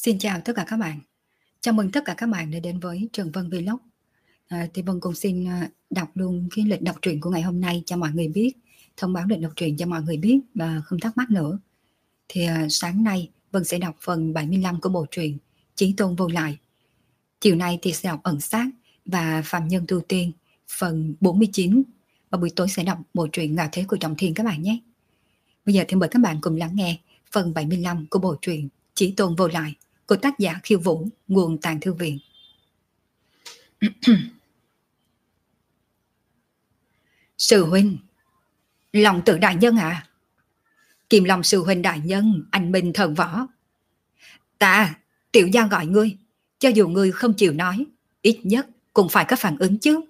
Xin chào tất cả các bạn. Chào mừng tất cả các bạn đã đến với Trần Vân Vlog. Thì Vân cũng xin đọc luôn cái lịch đọc truyện của ngày hôm nay cho mọi người biết, thông báo lịch đọc truyện cho mọi người biết và không thắc mắc nữa. Thì sáng nay Vân sẽ đọc phần 75 của bộ truyện Chí Tôn Vô Lại. Chiều nay thì sẽ đọc Ẩn Sát và Phạm Nhân Tu Tiên phần 49. Và buổi tối sẽ đọc bộ truyện Ngạo Thế của Trọng Thiên các bạn nhé. Bây giờ thì mời các bạn cùng lắng nghe phần 75 của bộ truyện Chí Tôn Vô Lại của tác giả Khiêu Vũ, nguồn Tàng Thư Viện. Sư huynh, lòng tự đại nhân à? Kim Long sư huynh đại nhân, anh minh thần võ. Ta, tiểu gia gọi ngươi, cho dù ngươi không chịu nói, ít nhất cũng phải có phản ứng chứ.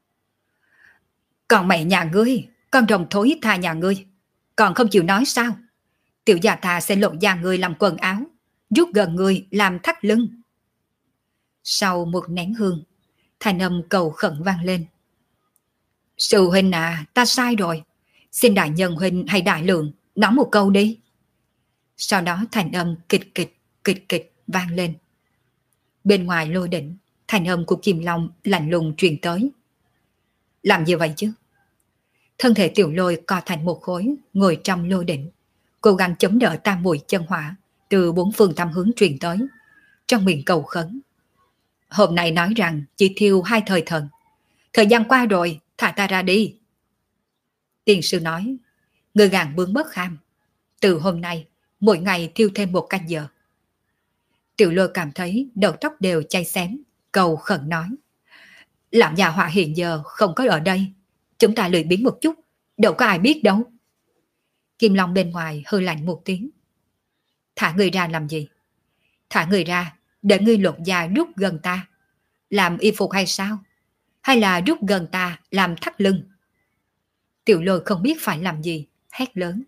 Còn mẹ nhà ngươi, con rồng thối tha nhà ngươi, còn không chịu nói sao? Tiểu gia ta sẽ lột da ngươi làm quần áo, rút gần ngươi làm thắt lưng. Sau một nén hương, thanh âm cầu khẩn vang lên. Sư huynh à, ta sai rồi. Xin đại nhân huynh hay đại lượng nói một câu đi. Sau đó thanh âm kịch kịch vang lên. Bên ngoài lôi đỉnh, thanh âm của Kim Long lạnh lùng truyền tới. Làm gì vậy chứ? Thân thể Tiểu Lôi co thành một khối, ngồi trong lôi đỉnh, cố gắng chống đỡ tam muội chân hỏa từ bốn phương tám hướng truyền tới, trong miệng cầu khấn. Hôm nay nói rằng chỉ thiêu 2 thời thần. Thời gian qua rồi, thả ta ra đi. Tiên sư nói, người gàn bướng bất kham. Từ hôm nay, mỗi ngày thiêu thêm 1 canh giờ. Tiểu Lôi cảm thấy đầu tóc đều cháy xém, cầu khẩn nói. Làm nhà họa hiện giờ không có ở đây. Chúng ta lười biếng một chút, đâu có ai biết đâu. Kim Long bên ngoài hư lạnh một tiếng. Thả người ra làm gì? Thả người ra để ngươi lột da rút gần ta. Làm y phục hay sao? Hay là rút gần ta làm thắt lưng? Tiểu Lôi không biết phải làm gì, hét lớn.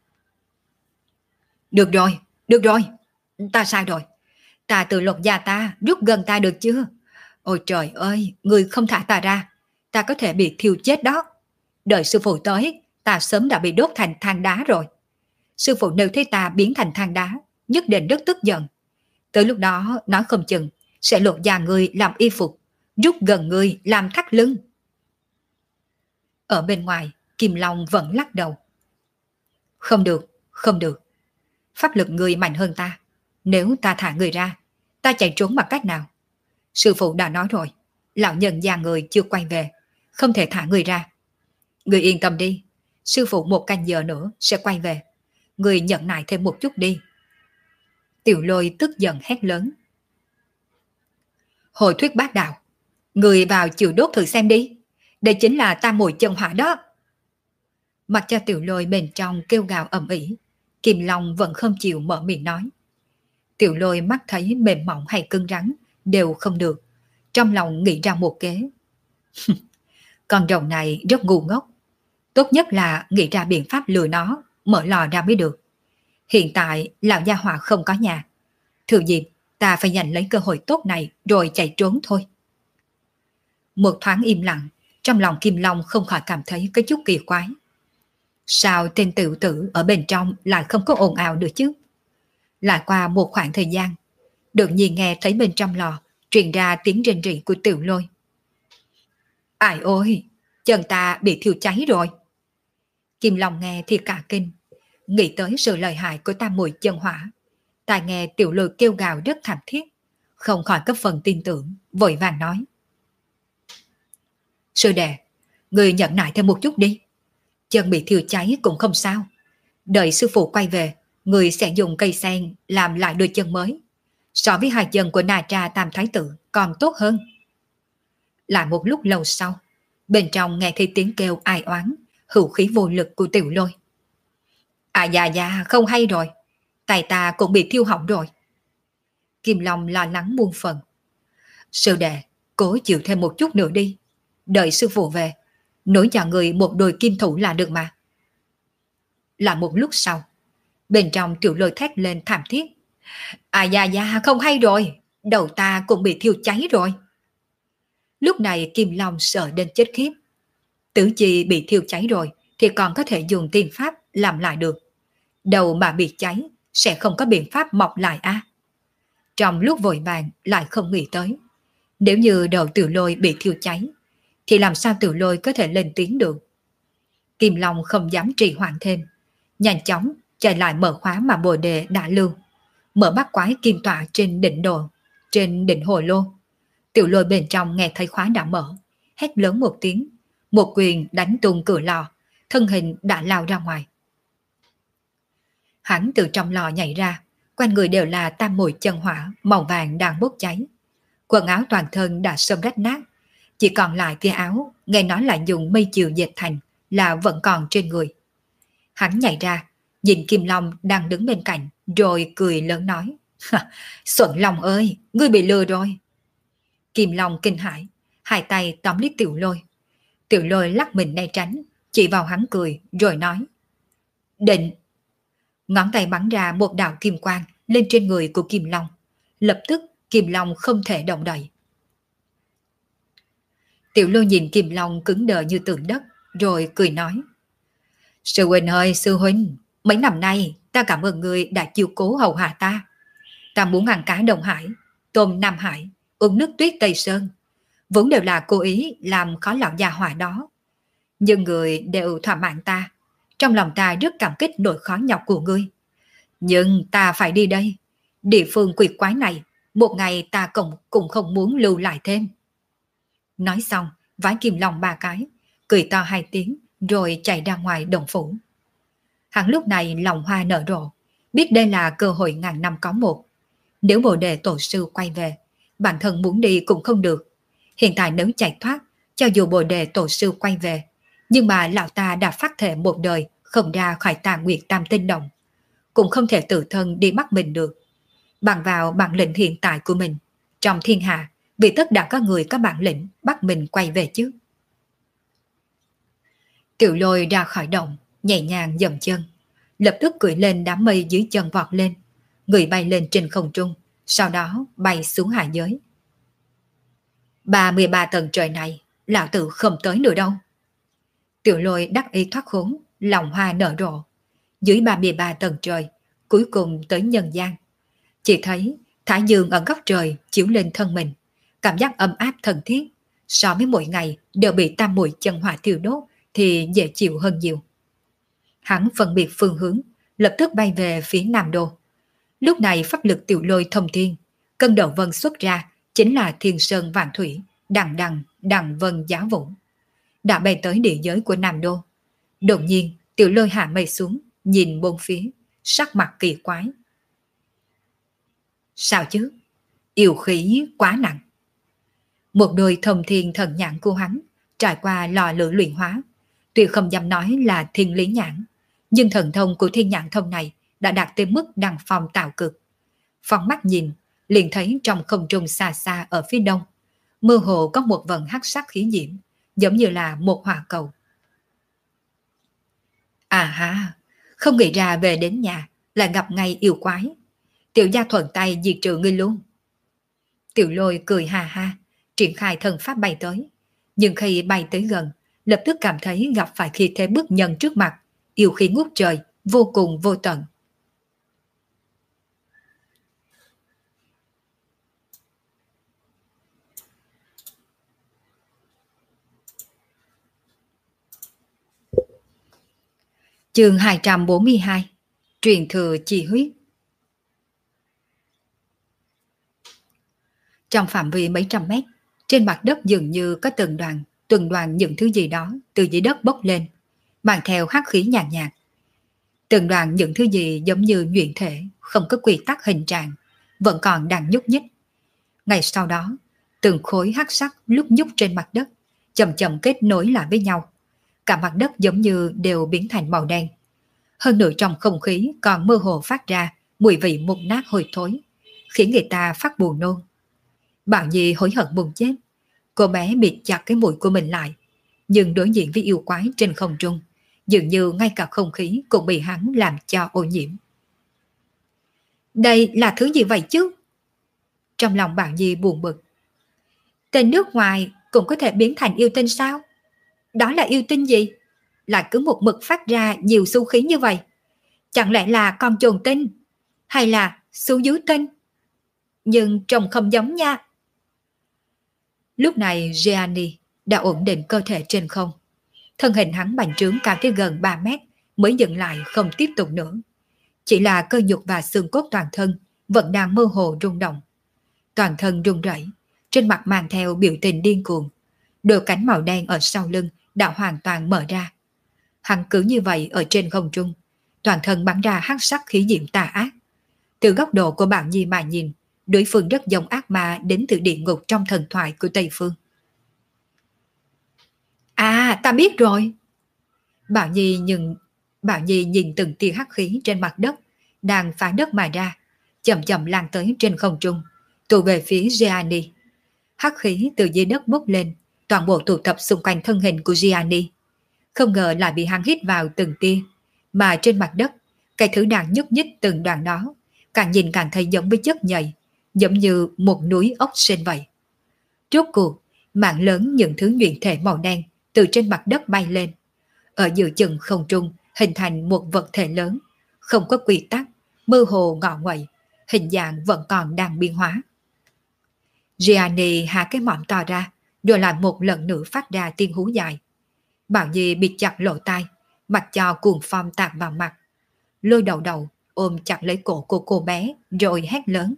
Được rồi, ta sai rồi. Ta tự lột da ta, rút gần ta được chưa? Ôi trời ơi, ngươi không thả ta ra, ta có thể bị thiêu chết đó. Đợi sư phụ tới, ta sớm đã bị đốt thành than đá rồi. Sư phụ nếu thấy ta biến thành than đá, nhất định rất tức giận. Tới lúc đó, nói không chừng, sẽ lột da ngươi làm y phục, rút gần ngươi làm thắt lưng. Ở bên ngoài, Kim Long vẫn lắc đầu. Không được. Pháp lực ngươi mạnh hơn ta. Nếu ta thả người ra, ta chạy trốn bằng cách nào? Sư phụ đã nói rồi, lão nhân già người chưa quay về, không thể thả người ra. Ngươi yên tâm đi, sư phụ 1 canh giờ nữa sẽ quay về. Ngươi nhẫn nại thêm một chút đi. Tiểu Lôi tức giận hét lớn. Hồi thuyết bác đạo, người vào chịu đốt thử xem đi. Đây chính là tam muội chân hỏa đó. Mặc cho Tiểu Lôi bên trong kêu gào ầm ĩ, Kim Long vẫn không chịu mở miệng nói. Tiểu Lôi mắt thấy mềm mỏng hay cứng rắn đều không được, trong lòng nghĩ ra một kế. Con rồng này rất ngu ngốc, tốt nhất là nghĩ ra biện pháp lừa nó, mở lò ra mới được. Hiện tại lão gia hỏa không có nhà, thừa dịp ta phải giành lấy cơ hội tốt này rồi chạy trốn thôi. Một thoáng im lặng, trong lòng Kim Long không khỏi cảm thấy cái chút kỳ quái. Sao tên tiểu tử ở bên trong lại không có ồn ào được chứ? Lại qua một khoảng thời gian, đột nhiên nghe thấy bên trong lò truyền ra tiếng rên rỉ của Tiểu Lôi. Ai ôi, chân ta bị thiêu cháy rồi. Kim Long nghe thì cả kinh, nghĩ tới sự lợi hại của tam muội chân hỏa. Tai nghe Tiểu Lôi kêu gào rất thảm thiết, không khỏi có phần tin tưởng, vội vàng nói. Sư đệ, người nhẫn nại thêm một chút đi. Chân bị thiêu cháy cũng không sao. Đợi sư phụ quay về, người sẽ dùng cây sen làm lại đôi chân mới. So với 2 chân của Na Tra Tam Thái Tử còn tốt hơn. Lại một lúc lâu sau, bên trong nghe thấy tiếng kêu ai oán, hữu khí vô lực của Tiểu Lôi. À dạ, không hay rồi. Tay ta cũng bị thiêu hỏng rồi. Kim Long lo lắng muôn phần. Sư đệ, cố chịu thêm một chút nữa đi. Đợi sư phụ về, nối cho người một đôi kim thủ là được mà. Là một lúc sau, bên trong Tiểu Lôi thét lên thảm thiết. À dạ, không hay rồi. Đầu ta cũng bị thiêu cháy rồi. Lúc này Kim Long sợ đến chết khiếp. Tử chi bị thiêu cháy rồi thì còn có thể dùng tiên pháp làm lại được. Đầu mà bị cháy sẽ không có biện pháp mọc lại à? Trong lúc vội vàng lại không nghĩ tới, nếu như đầu Tiểu Lôi bị thiêu cháy, thì làm sao Tiểu Lôi có thể lên tiếng được. Kim Long không dám trì hoãn thêm, nhanh chóng chạy lại mở khóa mà Bồ Đề đã lưu, mở bắt quái kim tọa trên đỉnh hồ lô. Tiểu Lôi bên trong nghe thấy khóa đã mở, hét lớn một tiếng, một quyền đánh tung cửa lò, thân hình đã lao ra ngoài. Hắn từ trong lò nhảy ra, quanh người đều là tam mùi chân hỏa màu vàng đang bốc cháy. Quần áo toàn thân đã sớm rách nát, chỉ còn lại cái áo nghe nói là dùng mây chiều dệt thành là vẫn còn trên người. Hắn nhảy ra, nhìn Kim Long đang đứng bên cạnh, rồi cười lớn nói: Xuân Long ơi, ngươi bị lừa rồi. Kim Long kinh hãi, hai tay tóm lấy Tiểu Lôi. Tiểu Lôi lắc mình né tránh, chỉ vào hắn cười rồi nói: Định. Ngón tay bắn ra một đạo kim quang lên trên người của Kim Long. Lập tức Kim Long không thể động đậy. Tiểu Lôi nhìn Kim Long cứng đờ như tượng đất, rồi cười nói: Sư huynh ơi sư huynh, mấy năm nay ta cảm ơn người đã chiều cố hầu hạ ta. Ta muốn ăn cá Đông Hải, tôm Nam Hải, uống nước tuyết Tây Sơn, vốn đều là cố ý làm khó lão già hỏa đó. Nhưng người đều thỏa mãn ta, trong lòng ta rất cảm kích nỗi khó nhọc của ngươi. Nhưng ta phải đi đây, địa phương quỷ quái này, một ngày ta cũng không muốn lưu lại thêm. Nói xong, vái Kim Long ba cái, cười to hai tiếng, rồi chạy ra ngoài đồng phủ. Hắn lúc này lòng hoa nở rộ, biết đây là cơ hội ngàn năm có một. Nếu Bồ Đề tổ sư quay về, bản thân muốn đi cũng không được. Hiện tại nếu chạy thoát, cho dù Bồ Đề tổ sư quay về, nhưng mà lão ta đã phát thệ một đời không ra khỏi Tà Nguyệt Tam Tinh Động, cũng không thể tự thân đi bắt mình được. Bằng vào bản lĩnh hiện tại của mình, trong thiên hạ, vì tất đã có người có bản lĩnh bắt mình quay về chứ. Tiểu Lôi ra khỏi động, nhẹ nhàng dậm chân, lập tức cưỡi lên đám mây dưới chân vọt lên, người bay lên trên không trung, sau đó bay xuống hạ giới. 33 tầng trời này, lão tử không tới nữa đâu. Tiểu Lôi đắc ý thoát khốn, lòng hoa nở rộ. Dưới 33 tầng trời, cuối cùng tới nhân gian. Chỉ thấy thái dương ở góc trời chiếu lên thân mình, cảm giác ấm áp thân thiết, so với mỗi ngày đều bị tam muội chân hỏa thiêu đốt thì dễ chịu hơn nhiều. Hắn phân biệt phương hướng, lập tức bay về phía Nam Đô. Lúc này pháp lực Tiểu Lôi thông thiên, cân đầu vân xuất ra chính là thiên sơn vạn thủy, đằng vân giá vũ, đã bay tới địa giới của Nam Đô. Đột nhiên Tiểu Lôi hạ mây xuống, nhìn bốn phía, sắc mặt kỳ quái. Sao chứ? Yêu khí quá nặng. Một đôi thông thiên thần nhãn của hắn trải qua lò lửa luyện hóa, tuy không dám nói là thiên lý nhãn, nhưng thần thông của thiên nhãn thông này đã đạt tới mức đăng phong tạo cực. Phóng mắt nhìn, liền thấy trong không trung xa xa ở phía đông, mơ hồ có một vần hắc sắc khí diễm, giống như là một hỏa cầu. À ha, không nghĩ ra về đến nhà lại gặp ngay yêu quái. Tiểu gia thuận tay diệt trừ ngươi luôn. Tiểu Lôi cười ha ha, triển khai thần pháp bay tới. Nhưng khi bay tới gần, lập tức cảm thấy gặp phải khí thế bức nhân trước mặt, yêu khí ngút trời, vô cùng vô tận. Chương 242, truyền thừa chi huyết. Trong phạm vi mấy trăm mét, trên mặt đất dường như có từng đoàn những thứ gì đó từ dưới đất bốc lên, mang theo hắc khí nhàn nhạt. Từng đoàn những thứ gì giống như nhuyễn thể, không có quy tắc hình trạng, vẫn còn đang nhúc nhích. Ngay sau đó, từng khối hắc sắc lúc nhúc trên mặt đất, chậm chậm kết nối lại với nhau. Cả mặt đất giống như đều biến thành màu đen. Hơn nữa trong không khí còn mơ hồ phát ra mùi vị mục nát hôi thối, khiến người ta phát buồn nôn. Bảo Nhi hối hận muốn chết. Cô bé bịt chặt cái mũi của mình lại, nhưng đối diện với yêu quái trên không trung, dường như ngay cả không khí cũng bị hắn làm cho ô nhiễm. Đây là thứ gì vậy chứ? Trong lòng Bảo Nhi buồn bực. Tên nước ngoài cũng có thể biến thành yêu tinh sao? Đó là yêu tinh gì? Lại cứ một mực phát ra nhiều xu khí như vậy. Chẳng lẽ là con chồn tinh? Hay là xu dú tinh? nhưng trông không giống nha. Lúc này Gianni đã ổn định cơ thể trên không. Thân hình hắn bành trướng cao tới gần 3 mét mới dừng lại không tiếp tục nữa. Chỉ là cơ nhục và xương cốt toàn thân vẫn đang mơ hồ rung động. Toàn thân run rẩy, trên mặt mang theo biểu tình điên cuồng. Đôi cánh màu đen ở sau lưng đã hoàn toàn mở ra. Hắn cứ như vậy ở trên không trung, toàn thân bắn ra hắc sắc khí diễm tà ác. Từ góc độ của Bảo Nhi mà nhìn, đối phương rất giống ác ma đến từ địa ngục trong thần thoại của Tây Phương. À, ta biết rồi. Bảo Nhi nhìn từng tia hắc khí trên mặt đất đang phá đất mà ra, chậm chậm lan tới trên không trung, tụ về phía Gianni. Hắc khí từ dưới đất bốc lên, toàn bộ tụ tập xung quanh thân hình của Gianni. Không ngờ lại bị hắn hít vào từng tia, mà trên mặt đất, cái thứ đang nhúc nhích từng đoạn đó, càng nhìn càng thấy giống với chất nhầy, giống như một núi ốc sên vậy. Rốt cuộc, mạng lớn những thứ nhuyễn thể màu đen từ trên mặt đất bay lên. Ở giữa chừng không trung hình thành một vật thể lớn, không có quy tắc, mơ hồ ngọ nguậy, hình dạng vẫn còn đang biến hóa. Gianni hạ cái mỏm to ra, rồi lại một lần nữa phát ra tiếng hú dài. Bảo Nhi bịt chặt lỗ tai, mặc cho cuồng phong tạt vào mặt. Lôi đầu đầu, ôm chặt lấy cổ của cô bé, rồi hét lớn.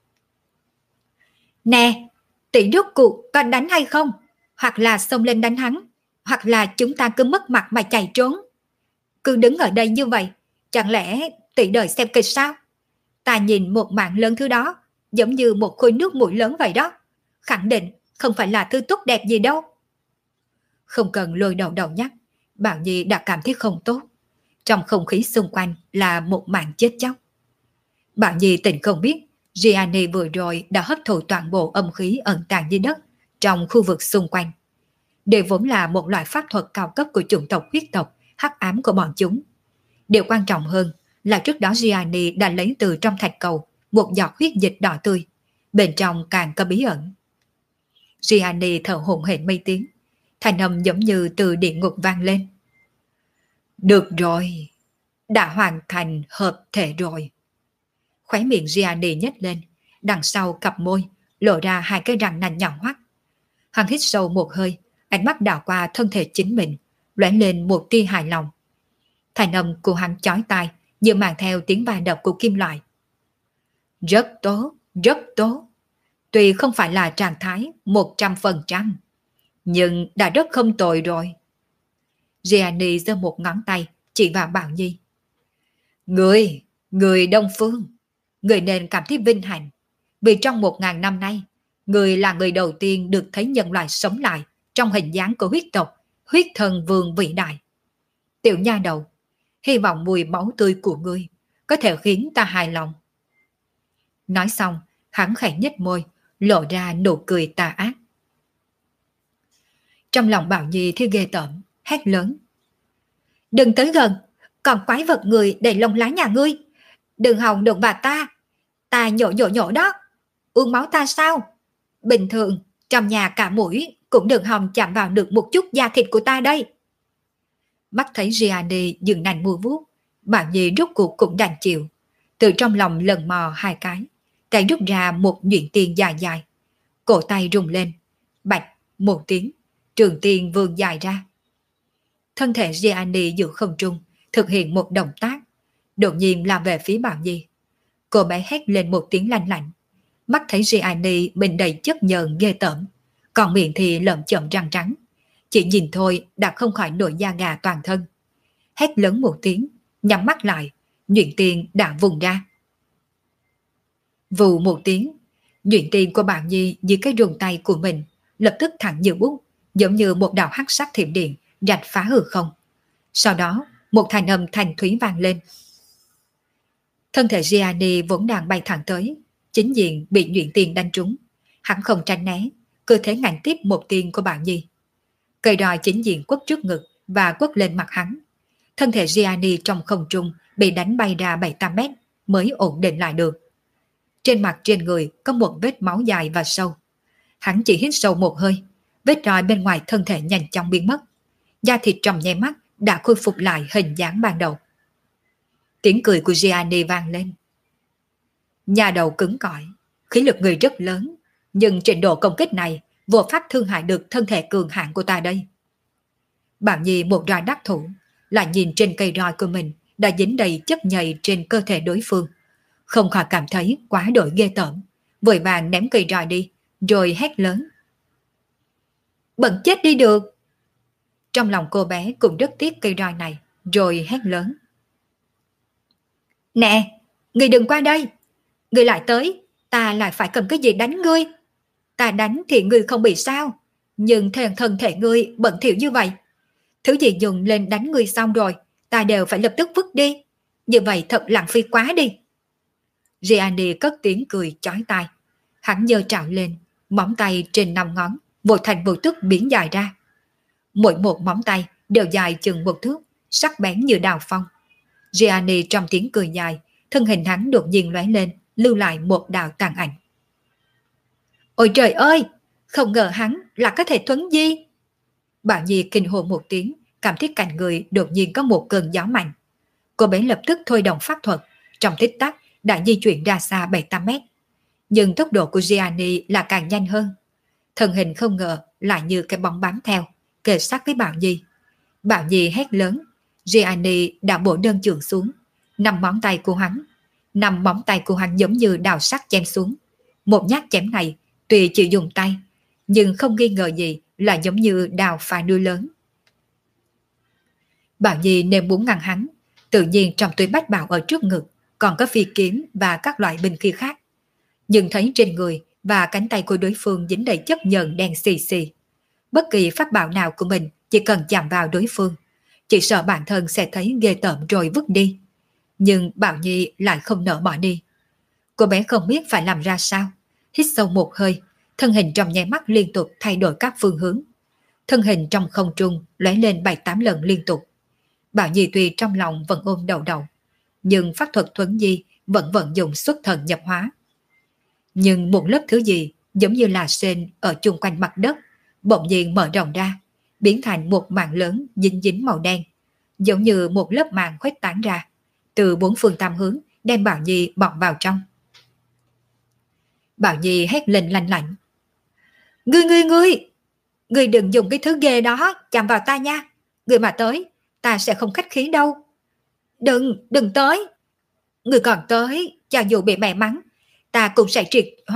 Nè, tỷ rốt cuộc có đánh hay không? Hoặc là xông lên đánh hắn, hoặc là chúng ta cứ mất mặt mà chạy trốn. Cứ đứng ở đây như vậy, chẳng lẽ tỷ đợi xem kịch sao? Ta nhìn một mạng lớn thứ đó, giống như một khối nước mũi lớn vậy đó. Khẳng định không phải là thứ tốt đẹp gì đâu. Không cần lôi đầu đầu nhắc, Bảo Nhi đã cảm thấy không tốt. Trong không khí xung quanh là một màn chết chóc. Bảo Nhi tỉnh không biết Gianni vừa rồi đã hấp thụ toàn bộ âm khí ẩn tàng dưới đất trong khu vực xung quanh. Đây vốn là một loại pháp thuật cao cấp của chủng tộc huyết tộc, hắc ám của bọn chúng. Điều quan trọng hơn là trước đó Gianni đã lấy từ trong thạch cầu một giọt huyết dịch đỏ tươi, bên trong càng có bí ẩn. Gianni thở hổn hển mấy tiếng, thanh âm giống như từ địa ngục vang lên. Được rồi, đã hoàn thành hợp thể rồi. Khóe miệng Gianni nhếch lên, đằng sau cặp môi lộ ra hai cái răng nanh nhọn hoắt. Hắn hít sâu một hơi, ánh mắt đảo qua thân thể chính mình, lóe lên một tia hài lòng. Thanh âm của hắn chói tai, như mang theo tiếng va đập của kim loại. Rất tốt, rất tốt. Tuy không phải là trạng thái 100%, nhưng đã rất không tồi rồi. Gianni giơ một ngón tay chỉ vào Bảo Nhi. Người Đông Phương, người nên cảm thấy vinh hạnh, vì trong 1000 năm nay, người là người đầu tiên được thấy nhân loại sống lại trong hình dáng của huyết tộc, huyết thần vương vĩ đại. Tiểu nha đầu, hy vọng mùi máu tươi của ngươi có thể khiến ta hài lòng. Nói xong, hắn khẽ nhếch môi, lộ ra nụ cười tà ác. Trong lòng Bảo Nhi thấy ghê tởm, hét lớn. Đừng tới gần, còn quái vật người đầy lông lá nhà ngươi. Đừng hòng đụng vào ta nhổ đó. Uống máu ta sao? Bình thường, trong nhà cả mũi cũng đừng hòng chạm vào được một chút da thịt của ta đây. Mắt thấy Gianni dừng nành mua vuốt, Bảo Nhi rút cuộc cũng đành chịu. Từ trong lòng lần mò hai cái rút ra một nhuyễn tiền dài dài. Cổ tay rung lên, bạch một tiếng, trường tiền vươn dài ra. Thân thể Gianni giữa không trung thực hiện một động tác, đột nhiên lao về phía Bảo Nhi. Cô bé hét lên một tiếng lanh lạnh. Mắt thấy Gianni mình đầy chất nhờn ghê tởm, còn miệng thì lởm chởm răng trắng. Chỉ nhìn thôi đã không khỏi nổi da gà toàn thân. Hét lớn một tiếng, nhắm mắt lại, nhuyễn tiền đã vùng ra. Vù một tiếng, nhuyễn tiền của Bảo Nhi dưới cái rùng tay của mình lập tức thẳng như bút, giống như một đạo hắc sắc thiểm điện rạch phá hư không. Sau đó, một thanh âm thanh thúy vang lên. Thân thể Gianni vốn đang bay thẳng tới, chính diện bị nhuyễn tiền đánh trúng. Hắn không tránh né, cơ thể ngạnh tiếp một tiền của Bảo Nhi. Cây roi chính diện quất trước ngực và quất lên mặt hắn. Thân thể Gianni trong không trung bị đánh bay ra 7-8 mét mới ổn định lại được. Trên mặt trên người có một vết máu dài và sâu. Hắn chỉ hít sâu một hơi, vết roi bên ngoài thân thể nhanh chóng biến mất. Da thịt trong nháy mắt đã khôi phục lại hình dáng ban đầu. Tiếng cười của Gianni vang lên. Nhà đầu cứng cỏi, Khí lực người rất lớn, nhưng trình độ công kích này vô pháp thương hại được thân thể cường hãn của ta đây. Bảo Nhi một roi đắc thủ, lại nhìn trên cây roi của mình đã dính đầy chất nhầy trên cơ thể đối phương. Không khỏi cảm thấy quá đổi ghê tởm, vội vàng ném cây roi đi, rồi hét lớn. Bận chết đi được! Trong lòng cô bé cũng rất tiếc cây roi này, rồi hét lớn. Nè, ngươi đừng qua đây! Ngươi lại tới, ta lại phải cầm cái gì đánh ngươi? Ta đánh thì ngươi không bị sao, nhưng thân thể ngươi bẩn thỉu như vậy. Thứ gì dùng lên đánh ngươi xong rồi, ta đều phải lập tức vứt đi. Như vậy thật lãng phí quá đi. Gianni cất tiếng cười chói tai. Hắn giơ trảo lên, móng tay trên 5 ngón, vội thành một thước biến dài ra. Mỗi một móng tay đều dài chừng 1 thước, sắc bén như đào phong. Gianni trong tiếng cười dài, thân hình hắn đột nhiên lóe lên, lưu lại một đạo tàn ảnh. Ôi trời ơi, không ngờ hắn là có thể thuấn di. Bảo Nhi kinh hồn một tiếng, cảm thấy cạnh người đột nhiên có một cơn gió mạnh. Cô bé lập tức thôi động pháp thuật, trong tích tắc đã di chuyển ra xa 7-8 mét. Nhưng tốc độ của Gianni là càng nhanh hơn. Thân hình không ngờ lại như cái bóng bám theo, kề sát với Bảo Nhi. Bảo Nhi hét lớn, Gianni đã bổ đơn chưởng xuống. 5 móng tay của hắn giống như đào sắt chém xuống. Một nhát chém này tuy chỉ dùng tay, nhưng không nghi ngờ gì là giống như đào phá núi lớn. Bảo Nhi nên muốn ngăn hắn, tự nhiên trong túi bách bảo ở trước ngực còn có phi kiếm và các loại binh khí khác. Nhưng thấy trên người và cánh tay của đối phương dính đầy chất nhờn đen xì xì. Bất kỳ pháp bảo nào của mình chỉ cần chạm vào đối phương, chỉ sợ bản thân sẽ thấy ghê tởm rồi vứt đi. Nhưng Bảo Nhi lại không nỡ bỏ đi. Cô bé không biết phải làm ra sao. Hít sâu một hơi, thân hình trong nháy mắt liên tục thay đổi các phương hướng. Thân hình trong không trung lóe lên 7-8 lần liên tục. Bảo Nhi tuy trong lòng vẫn ôm đầu, nhưng pháp thuật thuấn di vẫn vận dụng xuất thần nhập hóa. Nhưng một lớp thứ gì giống như là sên ở chung quanh mặt đất bỗng nhiên mở rộng ra, biến thành một màn lớn dính dính màu đen, giống như một lớp màn khuếch tán ra, từ 4 phương 8 hướng đem Bảo Nhi bọc vào trong. Bảo Nhi hét lên lanh lảnh. Ngươi đừng dùng cái thứ ghê đó chạm vào ta nha. Ngươi mà tới, ta sẽ không khách khí đâu. Đừng tới. Ngươi còn tới, cho dù bị mẹ mắng, ta cũng sẽ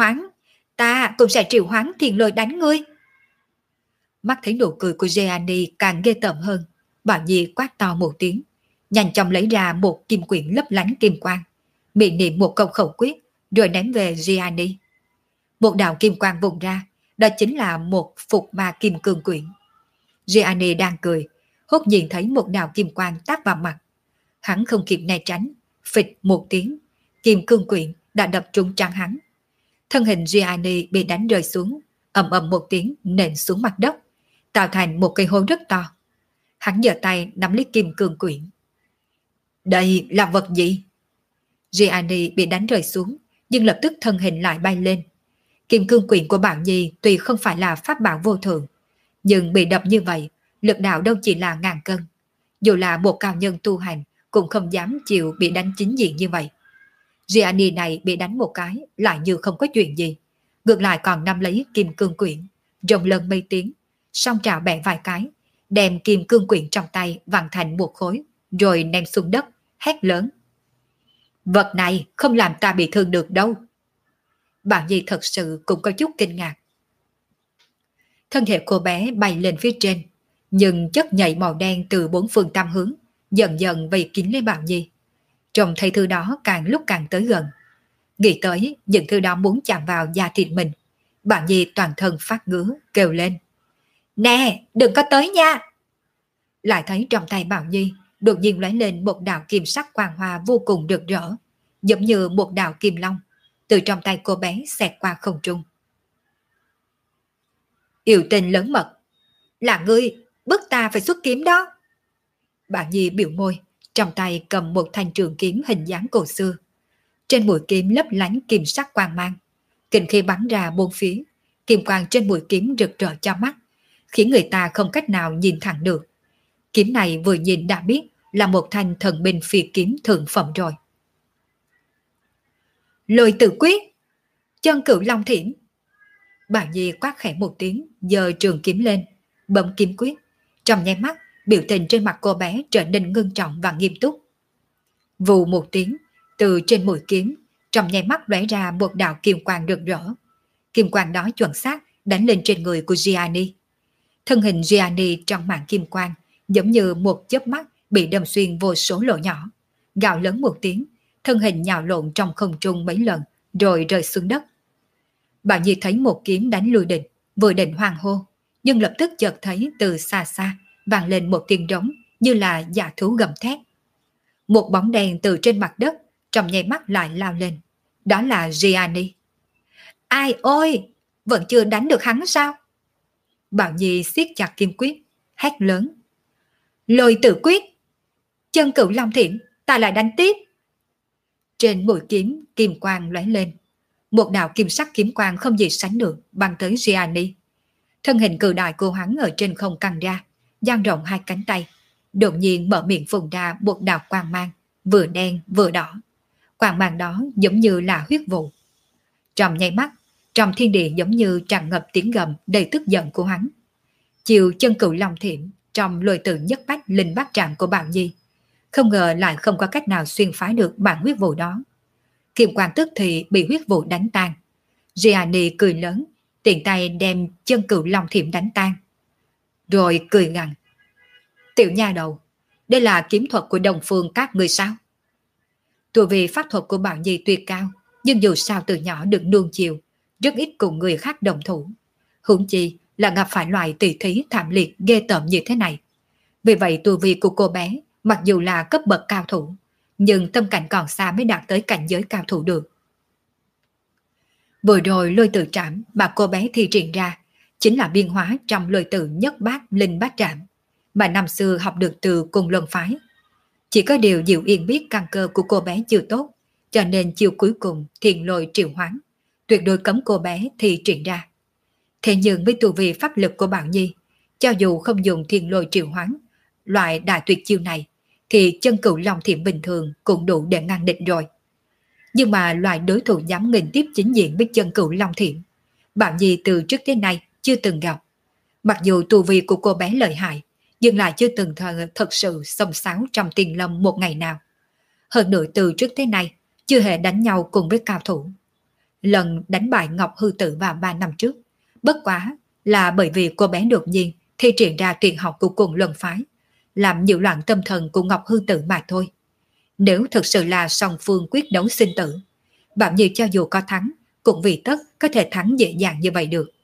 triệu hoán thiền lôi đánh ngươi. Mắt thấy nụ cười của Gianni càng ghê tởm hơn, Bảo Nhi quát to một tiếng, nhanh chóng lấy ra một kim quyển lấp lánh kim quang, miệng niệm một câu khẩu quyết, rồi ném về Gianni. Một đạo kim quang vùng ra, đó chính là một phục ma kim cương quyển. Gianni đang cười, hốt nhiên thấy một đạo kim quang tát vào mặt. Hắn không kịp né tránh, phịch một tiếng, kim cương quyển đã đập trúng trán hắn. Thân hình Gianni bị đánh rơi xuống, ầm ầm một tiếng nện xuống mặt đất, tạo thành một cây hố rất to. Hắn giơ tay nắm lấy kim cương quyển. Đây là vật gì? Gianni bị đánh rơi xuống, nhưng lập tức thân hình lại bay lên. Kim cương quyển của Bảo Nhi tuy không phải là pháp bảo vô thượng, nhưng bị đập như vậy, lực đạo đâu chỉ là ngàn cân. Dù là một cao nhân tu hành cũng không dám chịu bị đánh chính diện như vậy. Gianni này bị đánh một cái lại như không có chuyện gì, ngược lại còn nắm lấy kim cương quyển, rồng lần mây tiếng, song trào bẻ vài cái, đem kim cương quyển trong tay vặn thành một khối, rồi ném xuống đất, hét lớn. Vật này không làm ta bị thương được đâu. Bảo Nhi thật sự cũng có chút kinh ngạc. Thân thể cô bé bay lên phía trên, nhưng chất nhầy màu đen từ 4 phương 8 hướng dần dần vây kín lấy Bảo Nhi. Trông thấy thứ đó càng lúc càng tới gần. Nghĩ tới những thứ đó muốn chạm vào da thịt mình, Bảo Nhi toàn thân phát ngứa, kêu lên. Nè, đừng có tới nha! Lại thấy trong tay Bảo Nhi đột nhiên lóe lên một đạo kim sắc quang hoa vô cùng rực rỡ, giống như một đạo kim long, từ trong tay cô bé xẹt qua không trung. Yêu tình lớn mật, là ngươi bức ta phải xuất kiếm đó. Bảo Nhi biểu môi, trong tay cầm một thanh trường kiếm hình dáng cổ xưa. Trên mũi kiếm lấp lánh kim sắc quang mang, kình khí bắn ra bốn phía, kim quang trên mũi kiếm rực rỡ cho mắt, khiến người ta không cách nào nhìn thẳng được. Kiếm này vừa nhìn đã biết là một thanh thần binh phi kiếm thượng phẩm rồi. Lôi tử quyết! Chân cửu long thiểm. Bảo Nhi quát khẽ một tiếng, giơ trường kiếm lên, bấm kiếm quyết. Trong nháy mắt, biểu tình trên mặt cô bé trở nên ngưng trọng và nghiêm túc. Vù một tiếng, từ trên mũi kiếm, trong nháy mắt lóe ra một đạo kim quang rực rỡ. Kim quang đó chuẩn xác đánh lên trên người của Gianni. Thân hình Gianni trong màn kim quang giống như một chớp mắt bị đâm xuyên vô số lỗ nhỏ. Gào lớn một tiếng, thân hình nhào lộn trong không trung mấy lần rồi rơi xuống đất. Bảo Nhi thấy một kiếm đánh lùi địch, vừa định hoang hô, nhưng lập tức chợt thấy từ xa xa vang lên một tiếng rống như là dã thú gầm thét. Một bóng đèn từ trên mặt đất trong nháy mắt lại lao lên. Đó là Gianni. Ai ôi, vẫn chưa đánh được hắn sao? Bảo Nhi siết chặt kim quyết, hét lớn. Lôi tử quyết, chân cửu long thiểm, ta lại đánh tiếp. Trên mũi kiếm, kim quang lóe lên. Một đạo kim sắc kiếm quang không gì sánh được băng tới Gianni. Thân hình cự đại của hắn ở trên không căng ra, dang rộng hai cánh tay, đột nhiên mở miệng phun ra một đạo quang mang, vừa đen vừa đỏ. Quang mang đó giống như là huyết vụ. Trong nháy mắt, trong thiên địa giống như tràn ngập tiếng gầm đầy tức giận của hắn. Chiều chân cửu long thiểm trong lôi tử nhất bách linh bát trạng của Bảo Nhi, không ngờ lại không có cách nào xuyên phá được bản huyết vụ đó. Kim quang tức thì bị huyết vụ đánh tan. Gianni cười lớn, tiện tay đem chân cửu long thiểm đánh tan. Rồi cười gằn. Tiểu nha đầu, đây là kiếm thuật của đồng phương các người sao? Tuổi vì pháp thuật của Bảo Nhi tuyệt cao, nhưng dù sao từ nhỏ được nuông chiều, rất ít cùng người khác đồng thủ. Huống chi là gặp phải loại tỷ thí thảm liệt ghê tởm như thế này. Vì vậy tuổi vì của cô bé, mặc dù là cấp bậc cao thủ, nhưng tâm cảnh còn xa mới đạt tới cảnh giới cao thủ được. Vừa rồi lôi tử trảm mà cô bé thi triển ra chính là biên hóa trong lôi tử nhất bát linh bát trảm mà năm xưa học được từ cùng luân phái. Chỉ có điều Diệu Yên biết căn cơ của cô bé chưa tốt, cho nên chiều cuối cùng thiền lôi triệu hoán, tuyệt đối cấm cô bé thi triển ra. Thế nhưng với tu vi pháp lực của Bảo Nhi, cho dù không dùng thiền lôi triệu hoán, loại đại tuyệt chiêu này, thì chân cửu long thiểm bình thường cũng đủ để ngăn địch rồi. Nhưng mà loại đối thủ dám nghênh tiếp chính diện với chân cửu long thiểm, Bảo Nhi từ trước đến nay chưa từng gặp. Mặc dù tu vi của cô bé lợi hại, nhưng lại chưa từng thật sự xông xáo trong tiền lâm một ngày nào. Hơn nữa từ trước tới nay, chưa hề đánh nhau cùng với cao thủ. Lần đánh bại Ngọc Hư Tử vào 3 năm trước, bất quá là bởi vì cô bé đột nhiên thi triển ra tuyệt học của cùng luân phái, làm nhiễu loạn tâm thần của Ngọc Hư Tử mà thôi. Nếu thực sự là song phương quyết đấu sinh tử, Bảo Nhi cho dù có thắng, cũng vì tất có thể thắng dễ dàng như vậy được.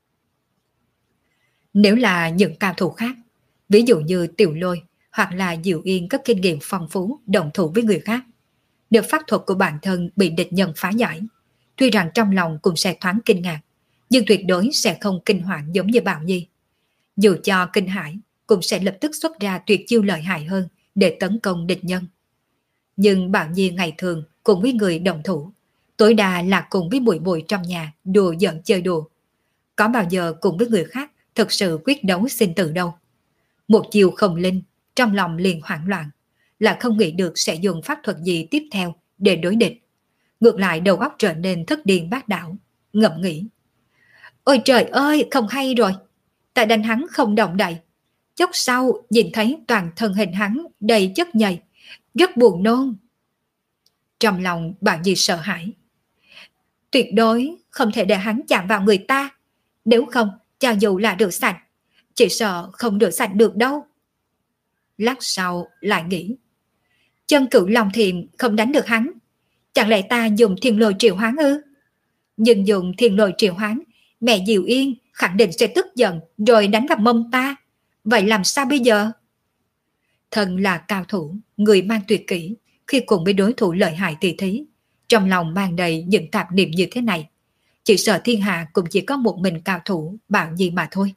Nếu là những cao thủ khác, ví dụ như Tiểu Lôi hoặc là Diệu Yên có kinh nghiệm phong phú đồng thủ với người khác, được pháp thuật của bản thân bị địch nhân phá giải, tuy rằng trong lòng cũng sẽ thoáng kinh ngạc, nhưng tuyệt đối sẽ không kinh hoàng giống như Bảo Nhi. Dù cho kinh hãi, cũng sẽ lập tức xuất ra tuyệt chiêu lợi hại hơn để tấn công địch nhân. Nhưng Bảo Nhi ngày thường cùng với người đồng thủ, tối đa là cùng với muội muội trong nhà đùa giỡn chơi đùa. Có bao giờ cùng với người khác thực sự quyết đấu sinh tử đâu. Một chiều không linh, trong lòng liền hoảng loạn, là không nghĩ được sẽ dùng pháp thuật gì tiếp theo để đối địch. Ngược lại đầu óc trở nên thất điên bát đảo, ngẫm nghĩ. Ôi trời ơi, không hay rồi. Ta đánh hắn không động đậy. Chốc sau nhìn thấy toàn thân hình hắn đầy chất nhầy, rất buồn nôn. Trong lòng Bảo Nhi sợ hãi. Tuyệt đối không thể để hắn chạm vào người ta. Nếu không, cho dù là rửa sạch, chỉ sợ không rửa sạch được đâu. Lát sau lại nghĩ. Chân cửu long thiềm không đánh được hắn. Chẳng lẽ ta dùng thiên lôi triệu hoán ư? Nhưng dùng thiên lôi triệu hoán, mẹ Diệu Yên khẳng định sẽ tức giận rồi đánh vào mông ta. Vậy làm sao bây giờ? Thần là cao thủ, người mang tuyệt kỹ, khi cùng với đối thủ lợi hại tỷ thí, trong lòng mang đầy những tạp niệm như thế này, chỉ sợ thiên hạ cũng chỉ có một mình cao thủ Bảo Nhi mà thôi.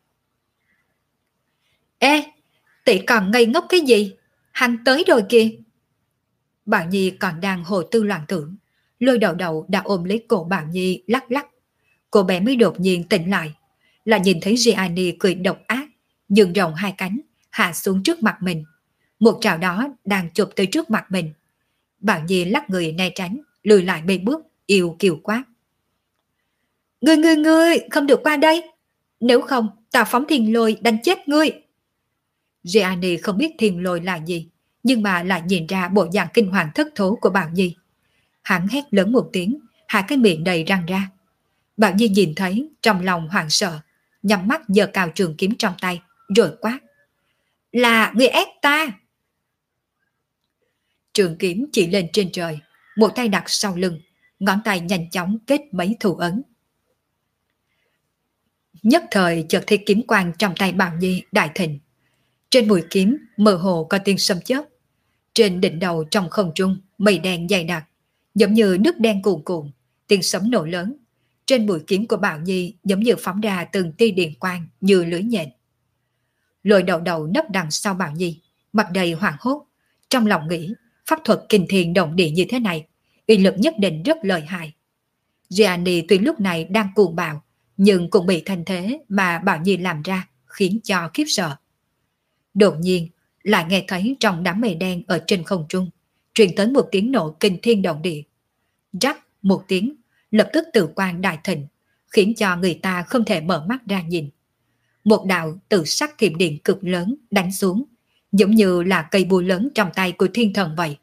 Ê, tỷ còn ngây ngốc cái gì? Hắn tới rồi kìa. Bảo Nhi còn đang hồ tư loạn tưởng, Lôi Đầu Đầu đã ôm lấy cổ Bảo Nhi lắc lắc. Cô bé mới đột nhiên tỉnh lại, là nhìn thấy Gianni cười độc ác, dường rộng hai cánh, hạ xuống trước mặt mình. Một trào đó đang chụp tới trước mặt mình. Bảo Nhi lắc người né tránh, lùi lại mấy bước, yêu kiều quát. Ngươi không được qua đây. Nếu không, ta phóng thiên lôi đánh chết ngươi. Gianni không biết thiên lôi là gì, nhưng mà lại nhìn ra bộ dạng kinh hoàng thất thố của Bảo Nhi. Hắn hét lớn một tiếng, hai cái miệng đầy răng ra. Bảo Nhi nhìn thấy, trong lòng hoảng sợ, nhắm mắt giơ cao trường kiếm trong tay, rồi quát. Là người ép ta! Trường kiếm chỉ lên trên trời, một tay đặt sau lưng, ngón tay nhanh chóng kết mấy thủ ấn. Nhất thời chợt thấy kiếm quang trong tay Bảo Nhi đại thịnh. Trên mũi kiếm mơ hồ có tiếng sấm chớp. Trên đỉnh đầu trong không trung mây đen dày đặc, giống như nước đen cuồn cuộn, tiếng sấm nổ lớn. Trên mũi kiếm của Bảo Nhi giống như phóng ra từng tia điện quang như lưới nhện. Lôi đầu đầu nấp đằng sau Bảo Nhi, mặt đầy hoảng hốt, trong lòng nghĩ pháp thuật kinh thiên động địa như thế này, uy lực nhất định rất lợi hại. Gianni tuy lúc này đang cuồng bạo, nhưng cũng bị thành thế mà Bảo Nhi làm ra khiến cho khiếp sợ. Đột nhiên, lại nghe thấy trong đám mây đen ở trên không trung truyền tới một tiếng nổ kinh thiên động địa. Rắc một tiếng, lập tức tự quang đại thịnh, khiến cho người ta không thể mở mắt ra nhìn. Một đạo tự sắc thiểm điện cực lớn đánh xuống, giống như là cây búa lớn trong tay của thiên thần vậy.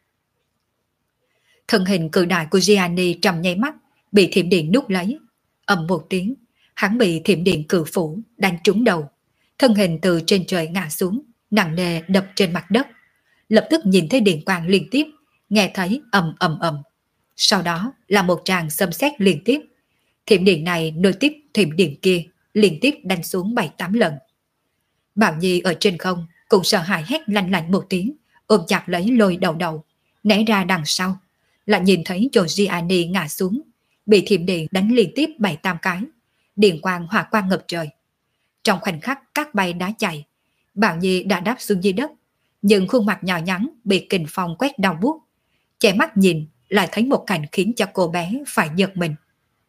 Thân hình cự đại của Gianni trong nháy mắt bị thiểm điện nuốt lấy. Ầm một tiếng, hắn bị thiểm điện cự phủ đánh trúng đầu. Thân hình từ trên trời ngã xuống, nặng nề đập trên mặt đất. Lập tức nhìn thấy điện quang liên tiếp, nghe thấy ầm ầm ầm. Sau đó là một tràng xâm xét liên tiếp. Thiểm điện này nối tiếp thiểm điện kia, liên tiếp đánh xuống 7-8 lần. Bảo Nhi ở trên không cũng sợ hãi hét lanh lảnh một tiếng, ôm chặt lấy lôi đầu đầu, né ra đằng sau. Lại nhìn thấy chỗ Gianni ngã xuống, bị thiểm điện đánh liên tiếp 7-8 cái. Điện quang hỏa quang ngập trời. Trong khoảnh khắc các bay đá chạy, Bảo Nhi đã đáp xuống dưới đất, nhưng khuôn mặt nhỏ nhắn bị kình phong quét đau buốt. Che mắt nhìn lại thấy một cảnh khiến cho cô bé phải giật mình.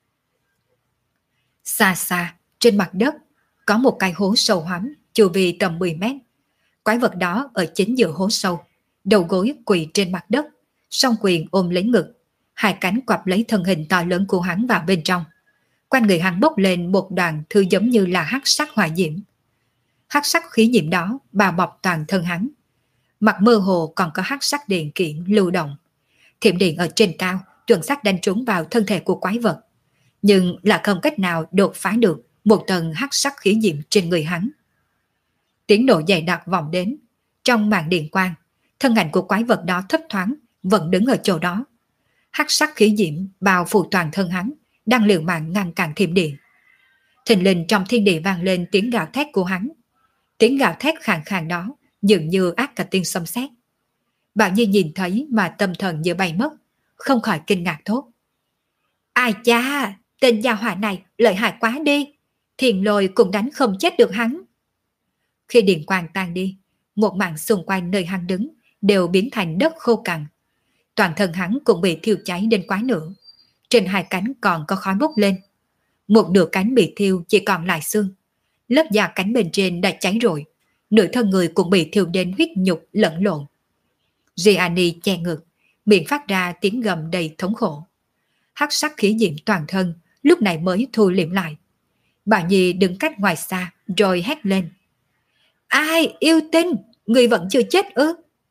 Xa xa, trên mặt đất, có một cái hố sâu hoắm, chu vi tầm 10 mét. Quái vật đó ở chính giữa hố sâu, đầu gối quỳ trên mặt đất, song quyền ôm lấy ngực, hai cánh quặp lấy thân hình to lớn của hắn vào bên trong. Quanh người hắn bốc lên một đoàn thứ giống như là hắc sắc hỏa diễm. Hắc sắc khí diễm đó bao bọc toàn thân hắn. Mặt mơ hồ còn có hắc sắc điện kiện lưu động. Thiểm điện ở trên cao chuẩn xác đánh trúng vào thân thể của quái vật, nhưng là không cách nào đột phá được một tầng hắc sắc khí diễm trên người hắn. Tiếng nổ dày đặc vọng đến. Trong màn điện quang, thân ảnh của quái vật đó thấp thoáng vẫn đứng ở chỗ đó. Hắc sắc khí diễm bao phủ toàn thân hắn, đang liều mạng ngăn cản thiểm điện. Thình lình trong thiên địa vang lên tiếng gào thét của hắn. Tiếng gào thét khàn khàn đó dường như ác cả tiếng xâm xét. Bảo Nhi nhìn thấy mà tâm thần như bay mất, không khỏi kinh ngạc thốt. Ai cha, tên gia hỏa này lợi hại quá đi, thiền lôi cũng đánh không chết được hắn. Khi điện quang tan đi, một mảng xung quanh nơi hắn đứng đều biến thành đất khô cằn. Toàn thân hắn cũng bị thiêu cháy đến quá nửa. Trên hai cánh còn có khói bốc lên. Một nửa cánh bị thiêu chỉ còn lại xương. Lớp da cánh bên trên đã cháy rồi. Nửa thân người cũng bị thiêu đến huyết nhục lẫn lộn. Gianni che ngực, miệng phát ra tiếng gầm đầy thống khổ. Hắc sắc khí diễm toàn thân lúc này mới thu liễm lại. Bà Nhi đứng cách ngoài xa rồi hét lên. Ai yêu tinh, người vẫn chưa chết ư?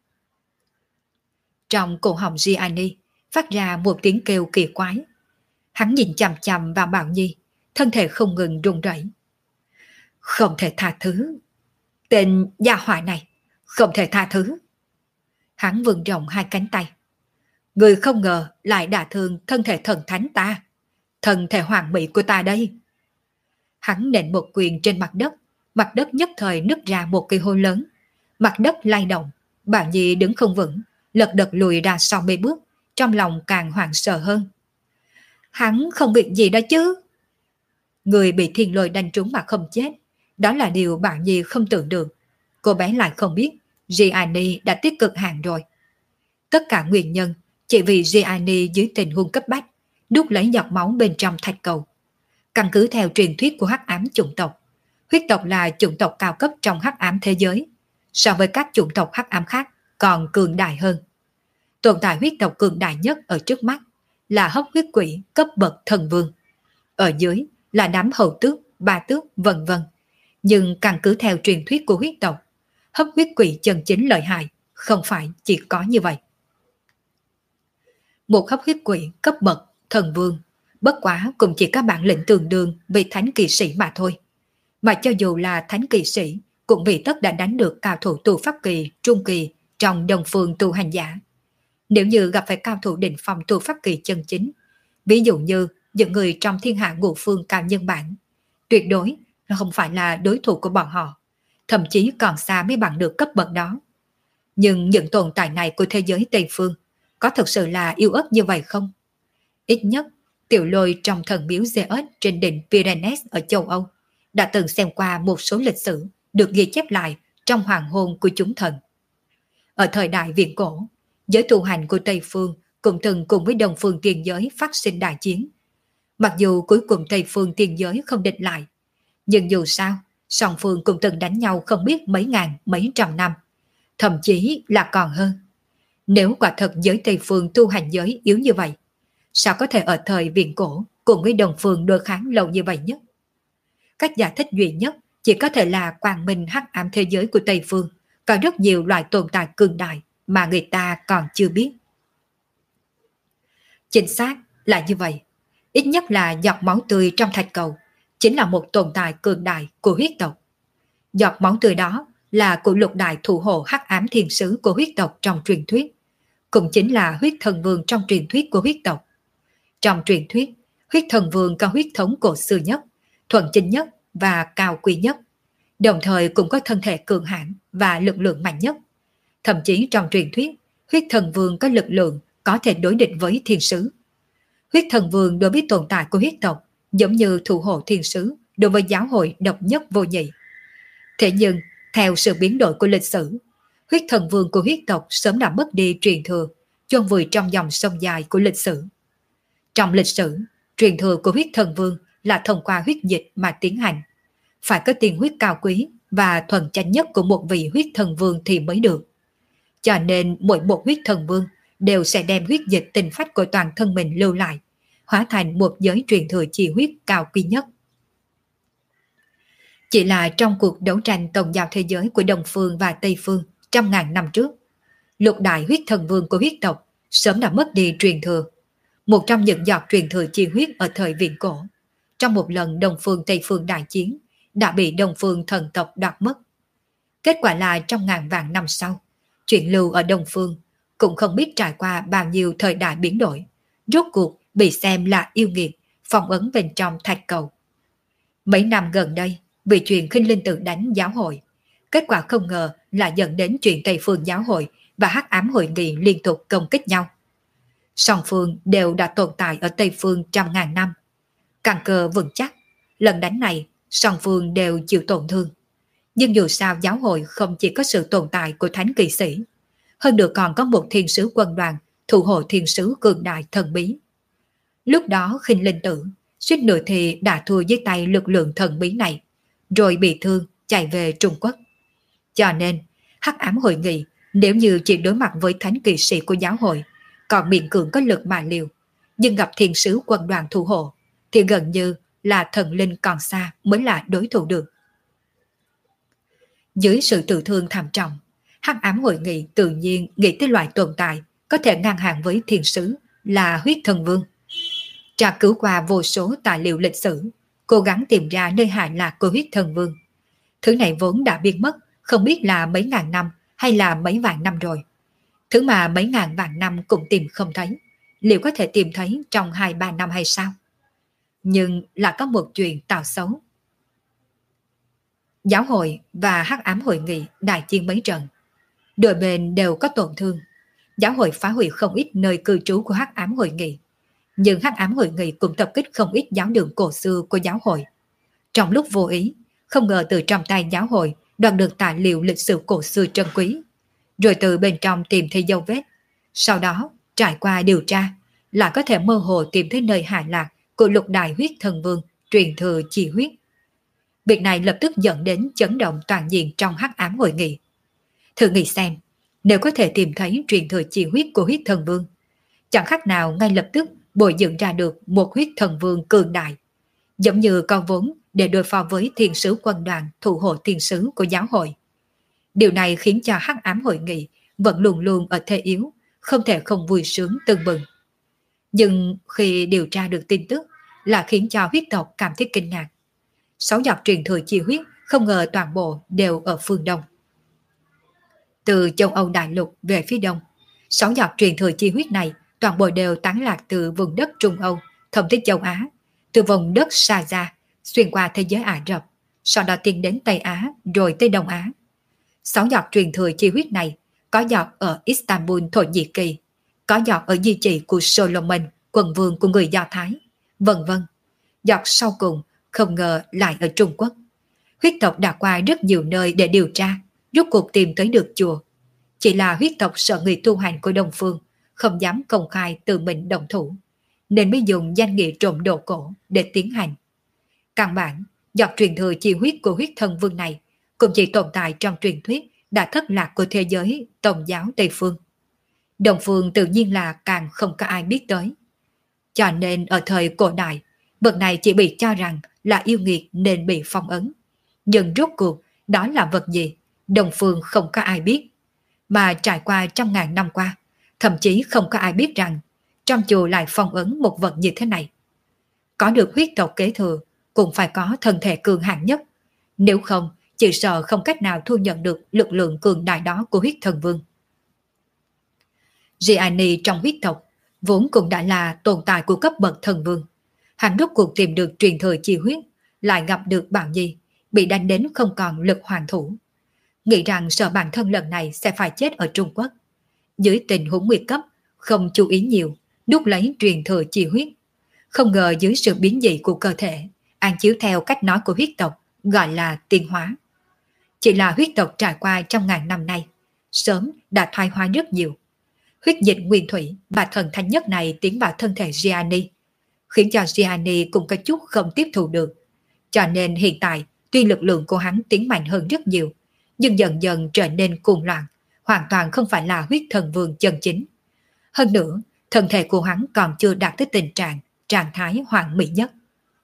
Trong cổ họng Gianni phát ra một tiếng kêu kỳ quái. Hắn nhìn chằm chằm vào Bảo Nhi, thân thể không ngừng run rẩy. Không thể tha thứ. Tên gia hỏa này, không thể tha thứ. Hắn vươn rộng hai cánh tay. Người không ngờ lại đả thương thân thể thần thánh ta, thân thể hoàng mỹ của ta đây. Hắn nện một quyền trên mặt đất nhất thời nứt ra một cái hố lớn. Mặt đất lay động, Bảo Nhi đứng không vững, lật đật lùi ra sau mấy bước, trong lòng càng hoảng sợ hơn. Hắn không bị gì đó chứ? Người bị thiên lôi đánh trúng mà không chết, đó là điều Bảo Nhi không tưởng được. Cô bé lại không biết Gianni đã tích cực hàng rồi. Tất cả nguyên nhân chỉ vì Gianni dưới tình huống cấp bách đút lấy giọt máu bên trong thạch cầu. Căn cứ theo truyền thuyết của hắc ám chủng tộc, huyết tộc là chủng tộc cao cấp trong hắc ám thế giới, so với các chủng tộc hắc ám khác còn cường đại hơn. Tồn tại huyết tộc cường đại nhất ở trước mắt là hấp huyết quỷ cấp bậc thần vương. ở dưới là đám hầu tước, ba tước, vân vân. Nhưng căn cứ theo truyền thuyết của huyết tộc, hấp huyết quỷ chân chính lợi hại, không phải chỉ có như vậy. Một hấp huyết quỷ cấp bậc thần vương, bất quá cũng chỉ có bản lĩnh tương đương với thánh kỵ sĩ mà thôi. Mà cho dù là thánh kỵ sĩ, cũng vì tất đã đánh được cao thủ tu pháp kỳ, trung kỳ trong đồng phương tu hành giả. Nếu như gặp phải cao thủ đỉnh phong tu pháp kỳ chân chính, ví dụ như những người trong thiên hạ ngũ phương cao nhân bản, tuyệt đối là không phải là đối thủ của bọn họ, thậm chí còn xa mới bằng được cấp bậc đó. Nhưng những tồn tại này của thế giới Tây Phương có thực sự là yếu ớt như vậy không? Ít nhất, Tiểu Lôi trong thần miếu Zeus trên đỉnh Pyrenees ở châu Âu đã từng xem qua một số lịch sử được ghi chép lại trong hoàng hôn của chúng thần. Ở thời đại viễn cổ, giới tu hành của Tây Phương cũng từng cùng với Đông Phương tiên giới phát sinh đại chiến. Mặc dù cuối cùng Tây Phương tiên giới không địch lại, nhưng dù sao, song phương cũng từng đánh nhau không biết mấy ngàn, mấy trăm năm, thậm chí là còn hơn. Nếu quả thật giới Tây Phương tu hành giới yếu như vậy, sao có thể ở thời viễn cổ cùng với Đông Phương đối kháng lâu như vậy nhất? Cách giải thích duy nhất chỉ có thể là quang minh hắc ám thế giới của Tây Phương có rất nhiều loại tồn tại cường đại mà người ta còn chưa biết. Chính xác là như vậy. Ít nhất là giọt máu tươi trong thạch cầu chính là một tồn tại cường đại của huyết tộc. Giọt máu tươi đó là của lục đại thủ hộ hắc ám thiên sứ của huyết tộc trong truyền thuyết, cũng chính là huyết thần vương trong truyền thuyết của huyết tộc. Trong truyền thuyết, huyết thần vương có huyết thống cổ xưa nhất, thuần chính nhất và cao quý nhất, đồng thời cũng có thân thể cường hãn và lực lượng mạnh nhất. Thậm chí trong truyền thuyết, huyết thần vương có lực lượng có thể đối địch với thiên sứ. Huyết thần vương đối với tồn tại của huyết tộc giống như thủ hộ thiên sứ đối với giáo hội độc nhất vô nhị. Thế nhưng, theo sự biến đổi của lịch sử, huyết thần vương của huyết tộc sớm đã mất đi truyền thừa, chôn vùi trong dòng sông dài của lịch sử. Trong lịch sử, truyền thừa của huyết thần vương là thông qua huyết dịch mà tiến hành. Phải có tiền huyết cao quý và thuần chánh nhất của một vị huyết thần vương thì mới được. Cho nên mỗi một huyết thần vương đều sẽ đem huyết dịch tinh phách của toàn thân mình lưu lại, hóa thành một giới truyền thừa chi huyết cao quý nhất. Chỉ là trong cuộc đấu tranh tôn giáo thế giới của Đông Phương và Tây Phương trăm ngàn năm trước, lục đại huyết thần vương của huyết tộc sớm đã mất đi truyền thừa. Một trong những giọt truyền thừa chi huyết ở thời viễn cổ, trong một lần Đông Phương Tây Phương đại chiến, đã bị Đông Phương thần tộc đoạt mất. Kết quả là trong ngàn vạn năm sau, chuyện lưu ở Đông Phương cũng không biết trải qua bao nhiêu thời đại biến đổi, rốt cuộc bị xem là yêu nghiệt, phong ấn bên trong thạch cầu. Mấy năm gần đây, vì chuyện khinh linh tự đánh giáo hội, kết quả không ngờ là dẫn đến chuyện Tây Phương giáo hội và hắc ám hội nghị liên tục công kích nhau. Song phương đều đã tồn tại ở Tây Phương trăm ngàn năm. Căn cơ vững chắc, lần đánh này song phương đều chịu tổn thương. Nhưng dù sao giáo hội không chỉ có sự tồn tại của thánh kỵ sĩ, hơn nữa còn có một thiên sứ quân đoàn thủ hộ thiên sứ cường đại thần bí. Lúc đó khinh linh tử suýt nữa thì đã thua dưới tay lực lượng thần bí này, rồi bị thương chạy về Trung Quốc. Cho nên hắc ám hội nghị nếu như chỉ đối mặt với thánh kỵ sĩ của giáo hội còn miễn cưỡng có lực mà liều, nhưng gặp thiên sứ quân đoàn thủ hộ thì gần như là thần linh còn xa mới là đối thủ được. Dưới sự tự thương thảm trọng, hắc ám hội nghị tự nhiên nghĩ tới loại tồn tại có thể ngang hàng với thiên sứ là huyết thần vương. Tra cứu qua vô số tài liệu lịch sử, cố gắng tìm ra nơi hạ lạc của huyết thần vương. Thứ này vốn đã biến mất, không biết là mấy ngàn năm hay là mấy vạn năm rồi. Thứ mà mấy ngàn vạn năm cũng tìm không thấy, liệu có thể tìm thấy trong 2-3 năm hay sao? Nhưng là có một chuyện tào xấu. Giáo hội và hắc ám hội nghị đại chiến mấy trận, đôi bên đều có tổn thương. Giáo hội phá hủy không ít nơi cư trú của hắc ám hội nghị, nhưng hắc ám hội nghị cũng tập kích không ít giáo đường cổ xưa của giáo hội. Trong lúc vô ý, không ngờ từ trong tay giáo hội đoạt được tài liệu lịch sử cổ xưa trân quý, rồi từ bên trong tìm thấy dấu vết. Sau đó, trải qua điều tra, là có thể mơ hồ tìm thấy nơi hạ lạc của lục đại huyết thần vương truyền thừa chi huyết. Việc này lập tức dẫn đến chấn động toàn diện trong hắc ám hội nghị. Thử nghĩ xem, nếu có thể tìm thấy truyền thừa chi huyết của huyết thần vương, chẳng khác nào ngay lập tức bồi dưỡng ra được một huyết thần vương cường đại. giống như con vốn để đối phó với thiên sứ quân đoàn thủ hộ thiên sứ của giáo hội. Điều này khiến cho hắc ám hội nghị vẫn luôn luôn ở thế yếu, không thể không vui sướng tưng bừng. Nhưng khi điều tra được tin tức là khiến cho huyết tộc cảm thấy kinh ngạc. 6 giọt truyền thừa chi huyết không ngờ toàn bộ đều ở phương Đông. Từ châu Âu đại lục về phía Đông, 6 giọt truyền thừa chi huyết này toàn bộ đều tán lạc từ vùng đất Trung Âu thông tới châu Á, từ vùng đất Sa Gia xuyên qua thế giới Ả Rập, sau đó tiến đến Tây Á rồi tới Đông Á. 6 giọt truyền thừa chi huyết này có giọt ở Istanbul, Thổ Nhĩ Kỳ, có giọt ở di chỉ của Solomon, quần vương của người Do Thái, vân vân. Giọt sau cùng không ngờ lại ở Trung Quốc. Huyết tộc đã qua rất nhiều nơi để điều tra, rốt cuộc tìm tới được chùa. Chỉ là huyết tộc sợ người tu hành của Đông Phương không dám công khai tự mình động thủ, nên mới dùng danh nghĩa trộm đồ cổ để tiến hành. Căn bản, giọt truyền thừa chi huyết của huyết thần vương này cũng chỉ tồn tại trong truyền thuyết đã thất lạc của thế giới tôn giáo Tây Phương. Đông Phương tự nhiên là càng không có ai biết tới. Cho nên ở thời cổ đại, vật này chỉ bị cho rằng là yêu nghiệt nên bị phong ấn. Nhưng rốt cuộc đó là vật gì, Đông Phương không có ai biết. Mà trải qua 100.000 năm qua, thậm chí không có ai biết rằng trong chùa lại phong ấn một vật như thế này. Có được huyết tộc kế thừa cũng phải có thân thể cường hãn nhất. Nếu không, chỉ sợ không cách nào thu nhận được lực lượng cường đại đó của huyết thần vương. Gianni trong huyết tộc vốn cũng đã là tồn tại của cấp bậc thần vương. Hắn rốt cuộc tìm được truyền thừa chi huyết, lại gặp được Bảo Nhi, bị đánh đến không còn lực hoàn thủ. Nghĩ rằng sợ bản thân lần này sẽ phải chết ở Trung Quốc. Dưới tình huống nguy cấp, không chú ý nhiều, đút lấy truyền thừa chi huyết. Không ngờ dưới sự biến dị của cơ thể, an chiếu theo cách nói của huyết tộc, gọi là tiến hóa. Chỉ là huyết tộc trải qua 100.000 năm nay, sớm đã thoái hóa rất nhiều. Huyết dịch nguyên thủy và thần thánh nhất này tiến vào thân thể Gianni, khiến cho Gianni cũng có chút không tiếp thu được. Cho nên hiện tại, tuy lực lượng của hắn tiến mạnh hơn rất nhiều, nhưng dần dần trở nên cuồng loạn, hoàn toàn không phải là huyết thần vương chân chính. Hơn nữa, thân thể của hắn còn chưa đạt tới tình trạng thái hoàn mỹ nhất.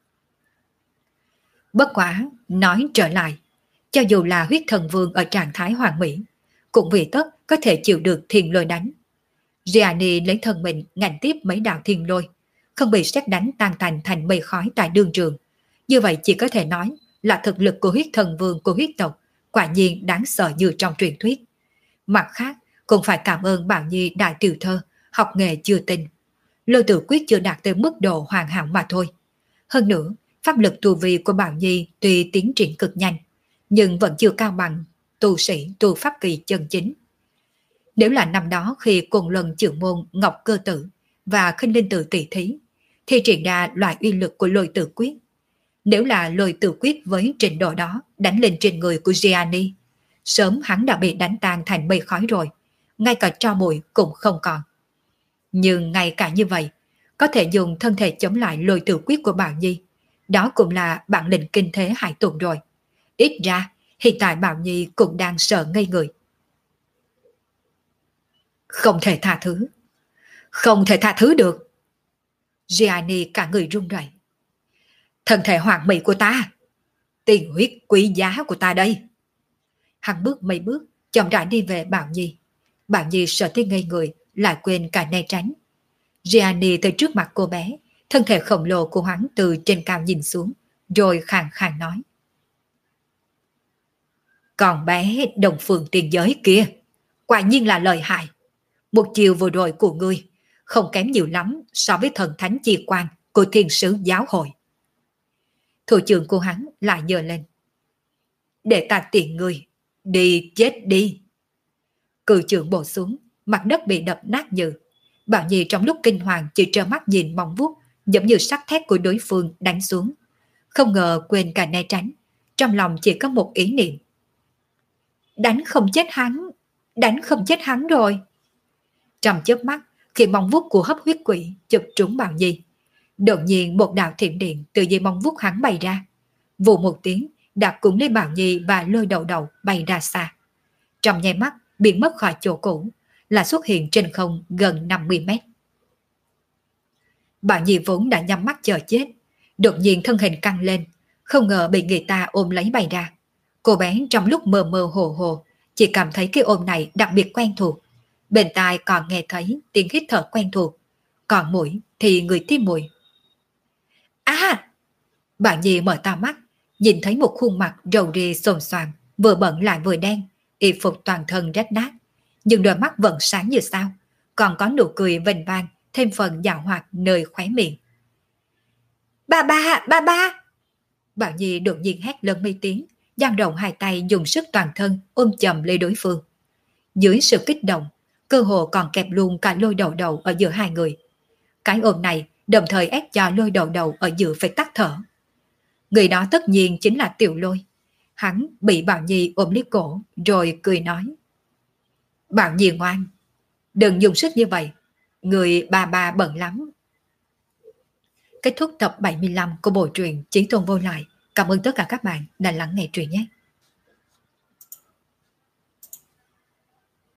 Bất quá, nói trở lại, cho dù là huyết thần vương ở trạng thái hoàn mỹ, cũng vì tất có thể chịu được thiên lôi đánh. Gianni lấy thân mình ngạnh tiếp mấy đạo thiên lôi, không bị sét đánh tan tành thành mây khói tại đương trường. Như vậy chỉ có thể nói là thực lực của huyết thần vương của huyết tộc quả nhiên đáng sợ như trong truyền thuyết. Mặt khác, cũng phải cảm ơn Bảo Nhi đại tiểu thơ, học nghề chưa tinh. Lôi tử quyết chưa đạt tới mức độ hoàn hảo mà thôi. Hơn nữa, pháp lực tu vi của Bảo Nhi tuy tiến triển cực nhanh, nhưng vẫn chưa cao bằng tu sĩ tu pháp kỳ chân chính. Nếu là năm đó khi cùng lần trưởng môn Ngọc Cơ Tử và Khinh Linh Tử tỷ thí, thì triển ra loại uy lực của lôi tử quyết. Nếu là lôi tử quyết với trình độ đó đánh lên trên người của Gianni, sớm hắn đã bị đánh tan thành mây khói rồi, ngay cả tro bụi cũng không còn. Nhưng ngay cả như vậy, có thể dùng thân thể chống lại lôi tử quyết của Bảo Nhi, đó cũng là bản lĩnh kinh thế hải tuần rồi. Ít ra, hiện tại Bảo Nhi cũng đang sợ ngây người. Không thể tha thứ. Không thể tha thứ được. Gianni cả người run rẩy. Thân thể hoàn mỹ của ta, tiền huyết quý giá của ta đây. Hắn bước mấy bước, chậm rãi đi về Bảo Nhi. Bảo Nhi sợ tới ngây người, lại quên cả né tránh. Gianni tới trước mặt cô bé, thân thể khổng lồ của hắn từ trên cao nhìn xuống, rồi khàn khàn nói. Còn bé Đồng Phương tiền giới kia, quả nhiên là lợi hại. Một chiều vừa rồi của ngươi, không kém nhiều lắm so với thần thánh chi quan của thiên sứ giáo hội. Thủ trưởng của hắn lại nhờ lên. Để ta tiện ngươi, đi chết đi. Cự trưởng bổ xuống, mặt đất bị đập nát như. Bảo Nhi trong lúc kinh hoàng chỉ trơ mắt nhìn móng vuốt, giống như sắt thép của đối phương đánh xuống. Không ngờ quên cả né tránh, trong lòng chỉ có một ý niệm. Đánh không chết hắn rồi. Trong chớp mắt, khi móng vuốt của hấp huyết quỷ chụp trúng Bảo Nhi, đột nhiên một đạo thiểm điện từ dưới móng vuốt hắn bay ra. Vù một tiếng, đạp cùng lấy Bảo Nhi và lôi đầu đầu bay ra xa. Trong nháy mắt, biến mất khỏi chỗ cũ, là xuất hiện trên không gần 50 mét. Bảo Nhi vốn đã nhắm mắt chờ chết, Đột nhiên thân hình căng lên, không ngờ bị người ta ôm lấy bay ra. Cô bé trong lúc mơ mơ hồ hồ, chỉ cảm thấy cái ôm này đặc biệt quen thuộc. Bên tai còn nghe thấy tiếng hít thở quen thuộc, còn mũi thì người tim mùi. À! Bạn Nhi mở to mắt, nhìn thấy một khuôn mặt rầu rì xồm xoàm, vừa bẩn lại vừa đen, y phục toàn thân rách nát, nhưng đôi mắt vẫn sáng như sao, còn có nụ cười vênh vang, thêm phần dạo hoạt nơi khóe miệng. Ba ba, ba ba! Bảo Nhi đột nhiên hét lớn mấy tiếng, dang rộng hai tay dùng sức toàn thân ôm chầm lấy đối phương. Dưới sự kích động, cơ hồ còn kẹp luôn cả Lôi Đầu Đầu ở giữa hai người. Cái ôm này đồng thời ép cho Lôi Đầu Đầu ở giữa phải tắt thở. Người đó tất nhiên chính là Tiểu Lôi. Hắn bị Bảo Nhi ôm lấy cổ rồi cười nói. Bảo Nhi ngoan, đừng dùng sức như vậy, người ba bận lắm. Kết thúc tập 75 của bộ truyện Chí Tôn Vô Lại. Cảm ơn tất cả các bạn đã lắng nghe truyện nhé.